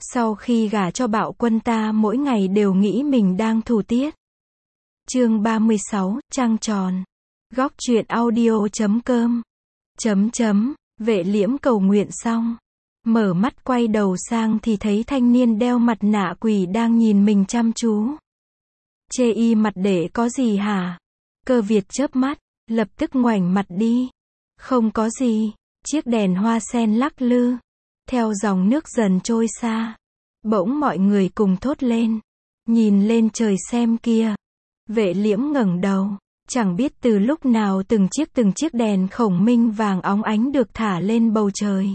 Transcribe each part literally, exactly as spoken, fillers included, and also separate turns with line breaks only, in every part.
Sau khi gả cho Bạo Quân ta mỗi ngày đều nghĩ mình đang thủ tiết. Chương ba mươi sáu, trăng tròn. Góc truyện audio chấm com. Chấm chấm, Vệ Liễm cầu nguyện xong. Mở mắt quay đầu sang thì thấy thanh niên đeo mặt nạ quỷ đang nhìn mình chăm chú. Chê y mặt để có gì hả? Cơ Việt chớp mắt, lập tức ngoảnh mặt đi. Không có gì, chiếc đèn hoa sen lắc lư. Theo dòng nước dần trôi xa. Bỗng mọi người cùng thốt lên. Nhìn lên trời xem kia. Vệ Liễm ngẩng đầu. Chẳng biết từ lúc nào từng chiếc từng chiếc đèn khổng minh vàng óng ánh được thả lên bầu trời.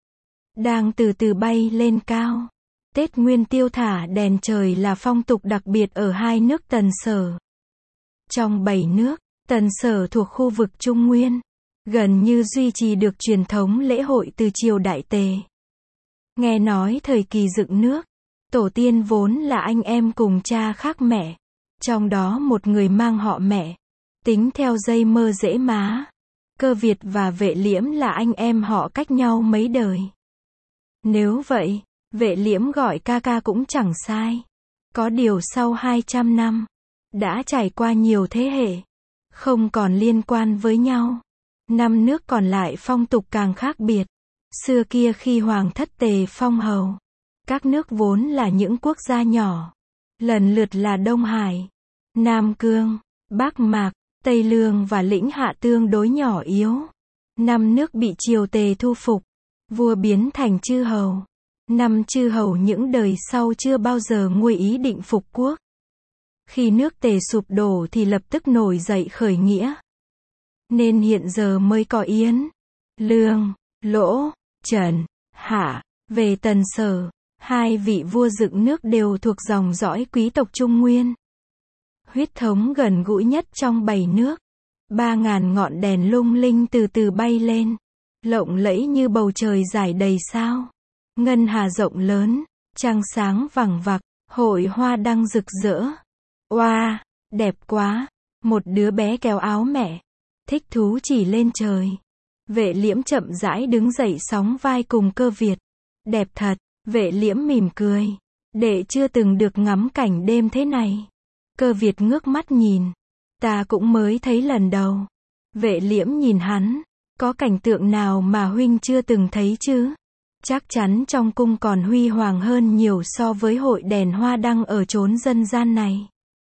Đang từ từ bay lên cao. Tết Nguyên Tiêu thả đèn trời là phong tục đặc biệt ở hai nước Tần Sở. Trong bảy nước, Tần Sở thuộc khu vực Trung Nguyên, gần như duy trì được truyền thống lễ hội từ triều Đại Tề. Nghe nói thời kỳ dựng nước, tổ tiên vốn là anh em cùng cha khác mẹ, trong đó một người mang họ mẹ, tính theo dây mơ rễ má. Cơ Việt và Vệ Liễm là anh em họ cách nhau mấy đời. Nếu vậy, Vệ Liễm gọi ca ca cũng chẳng sai. Có điều sau hai trăm năm, đã trải qua nhiều thế hệ, không còn liên quan với nhau. Năm nước còn lại phong tục càng khác biệt. Xưa kia khi Hoàng thất Tề phong hầu, các nước vốn là những quốc gia nhỏ, lần lượt là Đông Hải, Nam Cương, Bắc Mạc, Tây Lương và Lĩnh Hạ tương đối nhỏ yếu. Năm nước bị triều Tề thu phục, vua biến thành chư hầu. Năm chư hầu những đời sau chưa bao giờ nguôi ý định phục quốc. Khi nước Tề sụp đổ thì lập tức nổi dậy khởi nghĩa. Nên hiện giờ mới có Yến, Lương, Lỗ, Trần, Hạ. Về Tần Sở, hai vị vua dựng nước đều thuộc dòng dõi quý tộc Trung Nguyên. Huyết thống gần gũi nhất trong bảy nước. Ba ngàn ngọn đèn lung linh từ từ bay lên, lộng lẫy như bầu trời rải đầy sao. Ngân hà rộng lớn, trăng sáng vằng vặc, hội hoa đăng rực rỡ. Oa, đẹp quá. Một đứa bé kéo áo mẹ, thích thú chỉ lên trời. Vệ Liễm chậm rãi đứng dậy sóng vai cùng Cơ Việt. Đẹp thật. Vệ Liễm mỉm cười. Đệ chưa từng được ngắm cảnh đêm thế này. Cơ Việt ngước mắt nhìn. Ta cũng mới thấy lần đầu. Vệ Liễm nhìn hắn. Có cảnh tượng nào mà huynh chưa từng thấy chứ? Chắc chắn trong cung còn huy hoàng hơn nhiều so với hội đèn hoa đăng ở chốn dân gian này.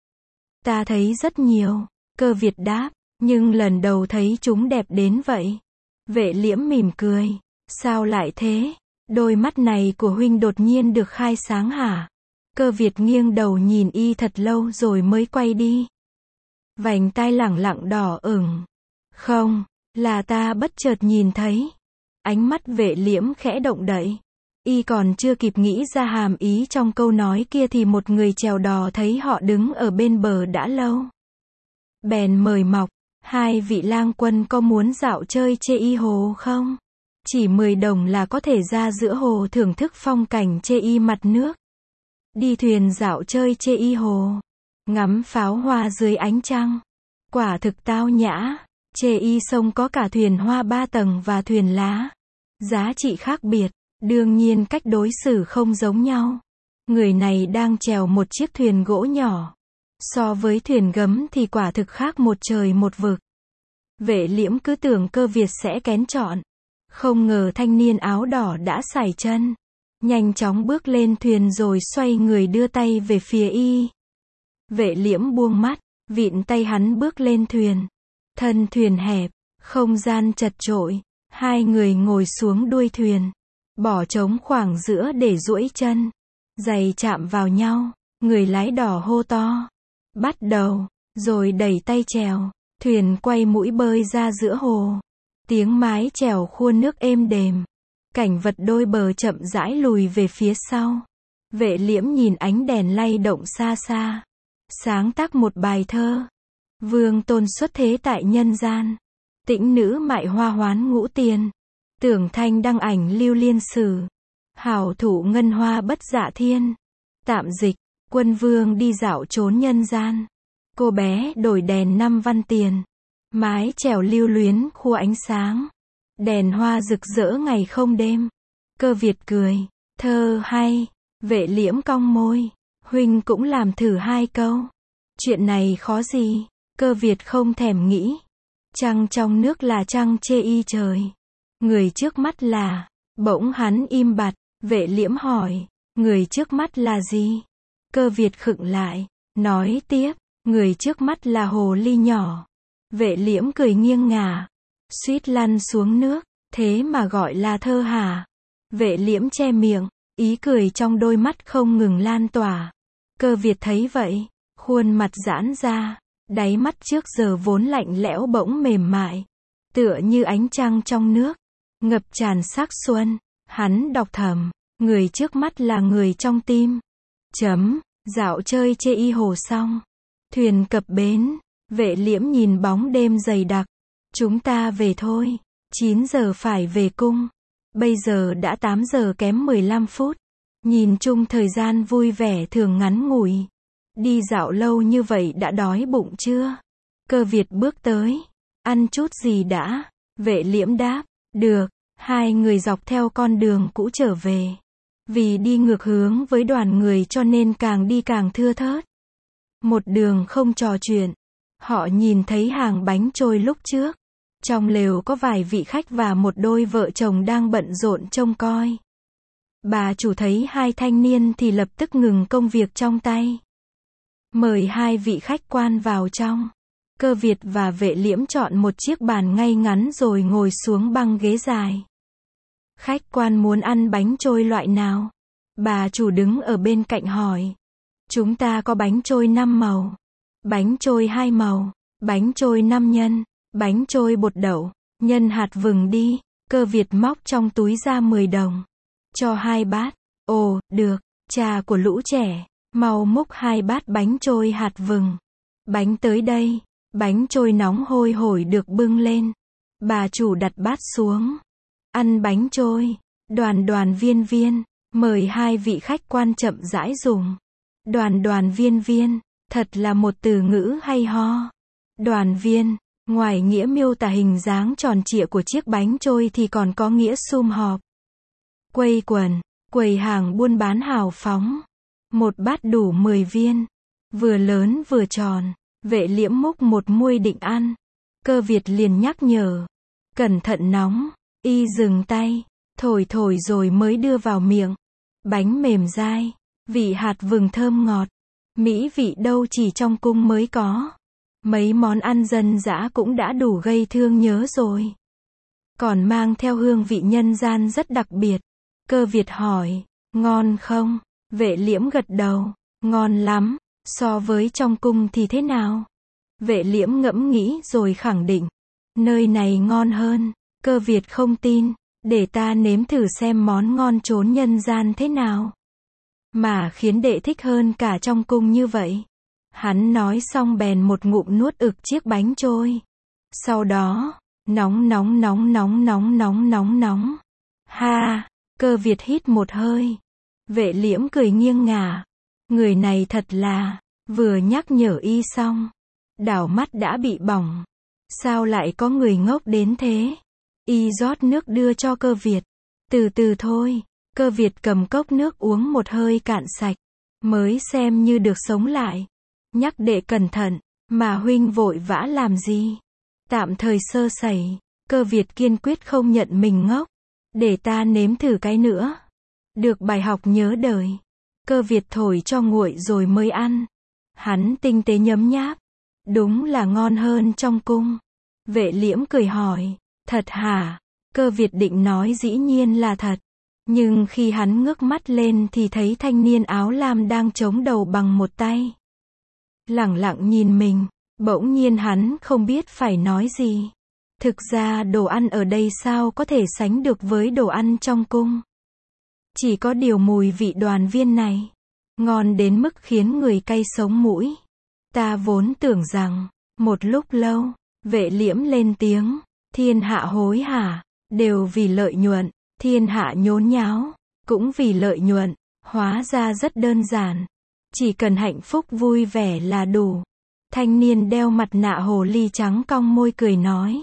Ta thấy rất nhiều. Cơ Việt đáp. Nhưng lần đầu thấy chúng đẹp đến vậy. Vệ Liễm mỉm cười. Sao lại thế? Đôi mắt này của huynh đột nhiên được khai sáng hả? Cơ Việt nghiêng đầu nhìn y thật lâu rồi mới quay đi. Vành tai lẳng lặng đỏ ửng. Không, là ta bất chợt nhìn thấy. Ánh mắt Vệ Liễm khẽ động đậy. Y còn chưa kịp nghĩ ra hàm ý trong câu nói kia thì một người chèo đò thấy họ đứng ở bên bờ đã lâu. Bèn mời mọc. Hai vị lang quân có muốn dạo chơi Chê Y Hồ không? Chỉ mười đồng là có thể ra giữa hồ thưởng thức phong cảnh Chê Y mặt nước. Đi thuyền dạo chơi Chê Y Hồ. Ngắm pháo hoa dưới ánh trăng. Quả thực tao nhã. Chê Y sông có cả thuyền hoa ba tầng và thuyền lá. Giá trị khác biệt. Đương nhiên cách đối xử không giống nhau. Người này đang chèo một chiếc thuyền gỗ nhỏ. So với thuyền gấm thì quả thực khác một trời một vực. Vệ Liễm cứ tưởng Cơ Việt sẽ kén chọn. Không ngờ thanh niên áo đỏ đã sải chân. Nhanh chóng bước lên thuyền rồi xoay người đưa tay về phía y. Vệ Liễm buông mắt, vịn tay hắn bước lên thuyền. Thân thuyền hẹp, không gian chật chội. Hai người ngồi xuống đuôi thuyền. Bỏ trống khoảng giữa để duỗi chân. Giày chạm vào nhau. Người lái đò hô to. Bắt đầu, rồi đẩy tay chèo. Thuyền quay mũi bơi ra giữa hồ. Tiếng mái chèo khua nước êm đềm. Cảnh vật đôi bờ chậm rãi lùi về phía sau. Vệ Liễm nhìn ánh đèn lay động xa xa. Sáng tác một bài thơ. Vương tôn xuất thế tại nhân gian. Tĩnh nữ mại hoa hoán ngũ tiền. Tưởng thanh đăng ảnh lưu liên sử. Hảo thủ ngân hoa bất dạ thiên. Tạm dịch. Quân vương đi dạo trốn nhân gian. Cô bé đổi đèn năm văn tiền. Mái chèo lưu luyến khua ánh sáng. Đèn hoa rực rỡ ngày không đêm. Cơ Việt cười. Thơ hay. Vệ Liễm cong môi. Huynh cũng làm thử hai câu. Chuyện này khó gì? Cơ Việt không thèm nghĩ. Trăng trong nước là trăng chê y trời. Người trước mắt là... Bỗng hắn im bặt. Vệ Liễm hỏi. Người trước mắt là gì? Cơ Việt khựng lại. Nói tiếp. Người trước mắt là hồ ly nhỏ. Vệ Liễm cười nghiêng ngả. Suýt lăn xuống nước. Thế mà gọi là thơ hả? Vệ Liễm che miệng. Ý cười trong đôi mắt không ngừng lan tỏa. Cơ Việt thấy vậy. Khuôn mặt giãn ra. Đáy mắt trước giờ vốn lạnh lẽo bỗng mềm mại. Tựa như ánh trăng trong nước. Ngập tràn sắc xuân. Hắn đọc thầm. Người trước mắt là người trong tim. Chấm. Dạo chơi chê y hồ xong. Thuyền cập bến. Vệ Liễm nhìn bóng đêm dày đặc. Chúng ta về thôi. chín giờ phải về cung. Bây giờ đã tám giờ kém mười lăm phút. Nhìn chung thời gian vui vẻ thường ngắn ngủi. Đi dạo lâu như vậy đã đói bụng chưa? Cơ Việt bước tới. Ăn chút gì đã? Vệ Liễm đáp. Được. Hai người dọc theo con đường cũ trở về. Vì đi ngược hướng với đoàn người cho nên càng đi càng thưa thớt. Một đường không trò chuyện. Họ nhìn thấy hàng bánh trôi lúc trước. Trong lều có vài vị khách và một đôi vợ chồng đang bận rộn trông coi. Bà chủ thấy hai thanh niên thì lập tức ngừng công việc trong tay. Mời hai vị khách quan vào trong. Cơ Việt và Vệ Liễm chọn một chiếc bàn ngay ngắn rồi ngồi xuống băng ghế dài. Khách quan muốn ăn bánh trôi loại nào? Bà chủ đứng ở bên cạnh hỏi. Chúng ta có bánh trôi năm màu. Bánh trôi hai màu. Bánh trôi năm nhân. Bánh trôi bột đậu. Nhân hạt vừng đi. Cơ Việt móc trong túi ra mười đồng. Cho hai bát. Ồ, được. Trà của lũ trẻ. Mau múc hai bát bánh trôi hạt vừng. Bánh tới đây. Bánh trôi nóng hôi hổi được bưng lên. Bà chủ đặt bát xuống. Ăn bánh trôi. Đoàn đoàn viên viên. Mời hai vị khách quan chậm rãi dùng. Đoàn đoàn viên viên. Thật là một từ ngữ hay ho. Đoàn viên. Ngoài nghĩa miêu tả hình dáng tròn trịa của chiếc bánh trôi thì còn có nghĩa sum họp. Quây quần. Quầy hàng buôn bán hào phóng. Một bát đủ mười viên. Vừa lớn vừa tròn. Vệ Liễm múc một muôi định ăn. Cơ Việt liền nhắc nhở. Cẩn thận nóng. Y dừng tay. Thổi thổi rồi mới đưa vào miệng. Bánh mềm dai. Vị hạt vừng thơm ngọt. Mỹ vị đâu chỉ trong cung mới có. Mấy món ăn dân dã cũng đã đủ gây thương nhớ rồi. Còn mang theo hương vị nhân gian rất đặc biệt. Cơ Việt hỏi. Ngon không? Vệ Liễm gật đầu. Ngon lắm. So với trong cung thì thế nào? Vệ Liễm ngẫm nghĩ rồi khẳng định. Nơi này ngon hơn. Cơ Việt không tin. Để ta nếm thử xem món ngon trốn nhân gian thế nào. Mà khiến đệ thích hơn cả trong cung như vậy. Hắn nói xong bèn một ngụm nuốt ực chiếc bánh trôi. Sau đó, nóng nóng nóng nóng nóng nóng nóng nóng. Ha, Cơ Việt hít một hơi. Vệ Liễm cười nghiêng ngả. Người này thật là, vừa nhắc nhở y xong. Đảo mắt đã bị bỏng. Sao lại có người ngốc đến thế? Y rót nước đưa cho Cơ Việt. Từ từ thôi. Cơ Việt cầm cốc nước uống một hơi cạn sạch. Mới xem như được sống lại. Nhắc đệ cẩn thận. Mà huynh vội vã làm gì? Tạm thời sơ sẩy. Cơ Việt kiên quyết không nhận mình ngốc. Để ta nếm thử cái nữa. Được bài học nhớ đời. Cơ Việt thổi cho nguội rồi mới ăn. Hắn tinh tế nhấm nháp. Đúng là ngon hơn trong cung. Vệ Liễm cười hỏi. Thật hả? Cơ Việt định nói dĩ nhiên là thật. Nhưng khi hắn ngước mắt lên thì thấy thanh niên áo lam đang chống đầu bằng một tay. Lẳng lặng nhìn mình. Bỗng nhiên hắn không biết phải nói gì. Thực ra đồ ăn ở đây sao có thể sánh được với đồ ăn trong cung. Chỉ có điều mùi vị đoàn viên này. Ngon đến mức khiến người cay sống mũi. Ta vốn tưởng rằng, một lúc lâu, Vệ Liễm lên tiếng. Thiên hạ hối hả, đều vì lợi nhuận. Thiên hạ nhốn nháo, cũng vì lợi nhuận. Hóa ra rất đơn giản. Chỉ cần hạnh phúc vui vẻ là đủ. Thanh niên đeo mặt nạ hồ ly trắng cong môi cười nói.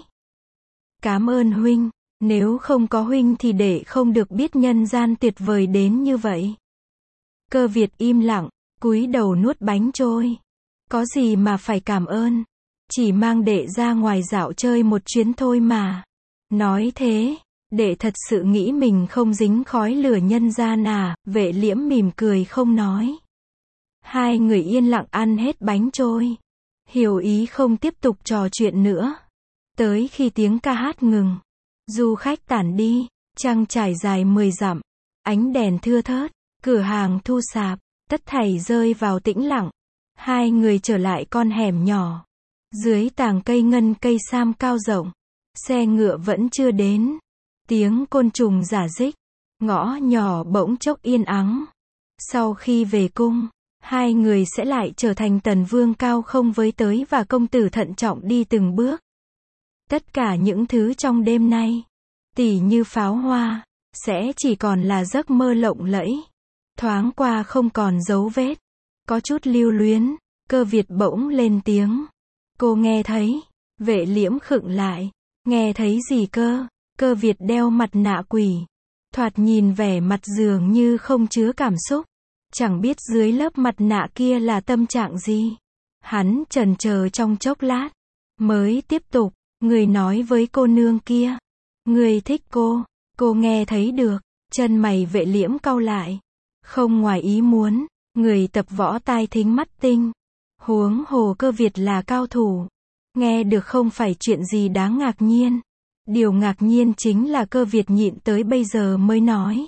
Cám ơn huynh, nếu không có huynh thì đệ không được biết nhân gian tuyệt vời đến như vậy. Cơ Việt im lặng, cúi đầu nuốt bánh trôi. Có gì mà phải cảm ơn. Chỉ mang đệ ra ngoài dạo chơi một chuyến thôi mà. Nói thế, đệ thật sự nghĩ mình không dính khói lửa nhân gian à, Vệ Liễm mỉm cười không nói. Hai người yên lặng ăn hết bánh trôi. Hiểu ý không tiếp tục trò chuyện nữa. Tới khi tiếng ca hát ngừng, du khách tản đi, trăng trải dài mười dặm, ánh đèn thưa thớt, cửa hàng thu sạp, tất thảy rơi vào tĩnh lặng. Hai người trở lại con hẻm nhỏ. Dưới tàng cây ngân cây sam cao rộng, xe ngựa vẫn chưa đến. Tiếng côn trùng rả rích, ngõ nhỏ bỗng chốc yên ắng. Sau khi về cung, hai người sẽ lại trở thành tần vương cao không với tới và công tử thận trọng đi từng bước. Tất cả những thứ trong đêm nay, tỉ như pháo hoa, sẽ chỉ còn là giấc mơ lộng lẫy. Thoáng qua không còn dấu vết. Có chút lưu luyến, Cơ Việt bỗng lên tiếng. Cô nghe thấy. Vệ Liễm khựng lại. Nghe thấy gì cơ? Cơ Việt đeo mặt nạ quỷ. Thoạt nhìn vẻ mặt dường như không chứa cảm xúc. Chẳng biết dưới lớp mặt nạ kia là tâm trạng gì. Hắn chần chờ trong chốc lát. Mới tiếp tục. Người nói với cô nương kia. Người thích cô. Cô nghe thấy được. Chân mày Vệ Liễm cau lại. Không ngoài ý muốn. Người tập võ tai thính mắt tinh. Huống hồ Cơ Việt là cao thủ. Nghe được không phải chuyện gì đáng ngạc nhiên. Điều ngạc nhiên chính là Cơ Việt nhịn tới bây giờ mới nói.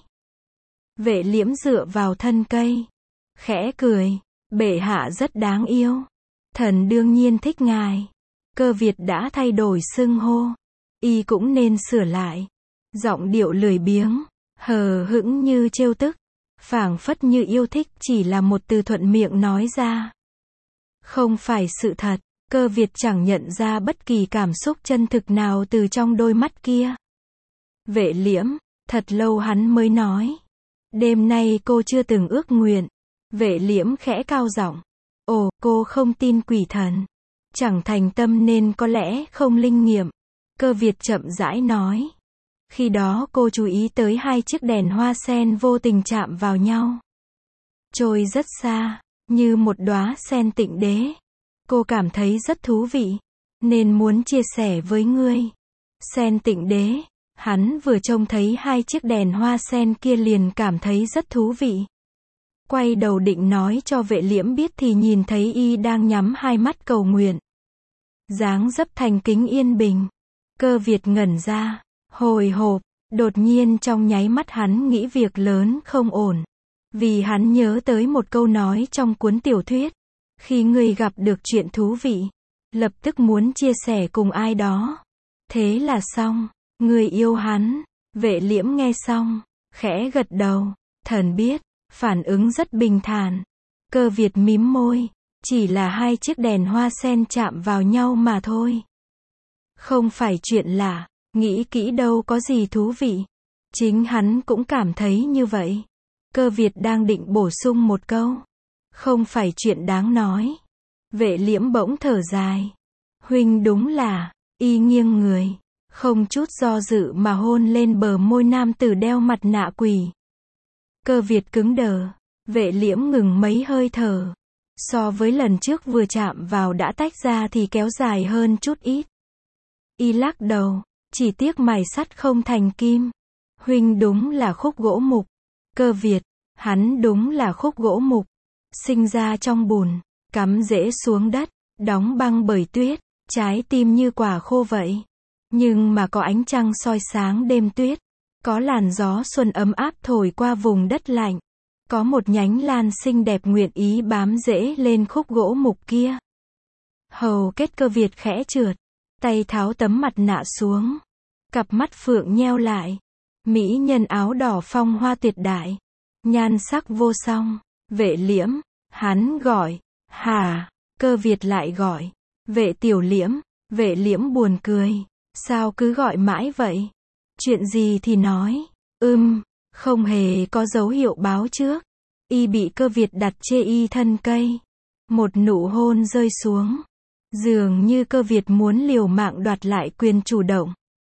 Vệ Liễm dựa vào thân cây. Khẽ cười. Bệ hạ rất đáng yêu. Thần đương nhiên thích ngài. Cơ Việt đã thay đổi xưng hô. Y cũng nên sửa lại. Giọng điệu lười biếng. Hờ hững như trêu tức. Phảng phất như yêu thích chỉ là một từ thuận miệng nói ra. Không phải sự thật. Cơ Việt chẳng nhận ra bất kỳ cảm xúc chân thực nào từ trong đôi mắt kia. Vệ Liễm, thật lâu hắn mới nói. Đêm nay cô chưa từng ước nguyện. Vệ Liễm khẽ cao giọng. Ồ, cô không tin quỷ thần. Chẳng thành tâm nên có lẽ không linh nghiệm. Cơ Việt chậm rãi nói. Khi đó cô chú ý tới hai chiếc đèn hoa sen vô tình chạm vào nhau. Trôi rất xa, như một đóa sen tịnh đế. Cô cảm thấy rất thú vị, nên muốn chia sẻ với ngươi. Sen tịnh đế, hắn vừa trông thấy hai chiếc đèn hoa sen kia liền cảm thấy rất thú vị. Quay đầu định nói cho Vệ Liễm biết thì nhìn thấy y đang nhắm hai mắt cầu nguyện. Dáng dấp thành kính yên bình. Cơ Việt ngẩn ra. Hồi hộp, đột nhiên trong nháy mắt hắn nghĩ việc lớn không ổn. Vì hắn nhớ tới một câu nói trong cuốn tiểu thuyết. Khi ngươi gặp được chuyện thú vị, lập tức muốn chia sẻ cùng ai đó. Thế là xong, ngươi yêu hắn. Vệ Liễm nghe xong, khẽ gật đầu. Thần biết, phản ứng rất bình thản. Cơ Việt mím môi. Chỉ là hai chiếc đèn hoa sen chạm vào nhau mà thôi. Không phải chuyện lạ. Nghĩ kỹ đâu có gì thú vị. Chính hắn cũng cảm thấy như vậy. Cơ Việt đang định bổ sung một câu. Không phải chuyện đáng nói. Vệ Liễm bỗng thở dài. Huynh đúng là, y nghiêng người. Không chút do dự mà hôn lên bờ môi nam tử đeo mặt nạ quỷ. Cơ Việt cứng đờ. Vệ Liễm ngừng mấy hơi thở. So với lần trước vừa chạm vào đã tách ra thì kéo dài hơn chút ít. Y lắc đầu. Chỉ tiếc mài sắt không thành kim. Huynh đúng là khúc gỗ mục. Cơ Việt, hắn đúng là khúc gỗ mục. Sinh ra trong bùn, cắm rễ xuống đất, đóng băng bởi tuyết, trái tim như quả khô vậy. Nhưng mà có ánh trăng soi sáng đêm tuyết, có làn gió xuân ấm áp thổi qua vùng đất lạnh, có một nhánh lan xinh đẹp nguyện ý bám rễ lên khúc gỗ mục kia. Hầu kết Cơ Việt khẽ trượt, tay tháo tấm mặt nạ xuống. Cặp mắt phượng nheo lại. Mỹ nhân áo đỏ phong hoa tuyệt đại. Nhan sắc vô song. Vệ Liễm. Hắn gọi. Hà. Cơ Việt lại gọi. Vệ Tiểu Liễm. Vệ Liễm buồn cười. Sao cứ gọi mãi vậy? Chuyện gì thì nói. Ừm. Không hề có dấu hiệu báo trước. Y bị Cơ Việt đặt chê y thân cây. Một nụ hôn rơi xuống. Dường như Cơ Việt muốn liều mạng đoạt lại quyền chủ động.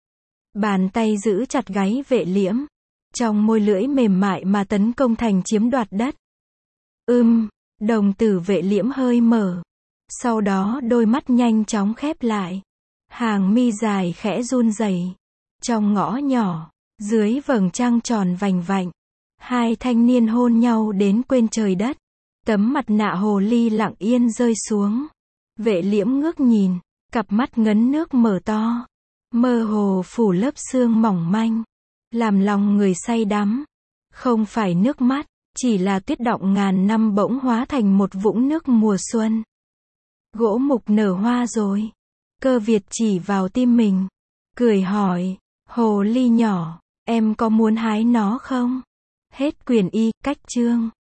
Bàn tay giữ chặt gáy Vệ Liễm. Trong môi lưỡi mềm mại mà tấn công thành chiếm đoạt đất. Ưm, đồng tử Vệ Liễm hơi mở. Sau đó đôi mắt nhanh chóng khép lại. Hàng mi dài khẽ run rẩy. Trong ngõ nhỏ, dưới vầng trăng tròn vành vạnh, hai thanh niên hôn nhau đến quên trời đất. Tấm mặt nạ hồ ly lặng yên rơi xuống. Vệ Liễm ngước nhìn, cặp mắt ngấn nước mở to, mơ hồ phủ lớp sương mỏng manh, làm lòng người say đắm. Không phải nước mắt, chỉ là tuyết đọng ngàn năm bỗng hóa thành một vũng nước mùa xuân. Gỗ mục nở hoa rồi. Cơ Việt chỉ vào tim mình, cười hỏi, hồ ly nhỏ, em có muốn hái nó không? Hết quyển y, cách chương.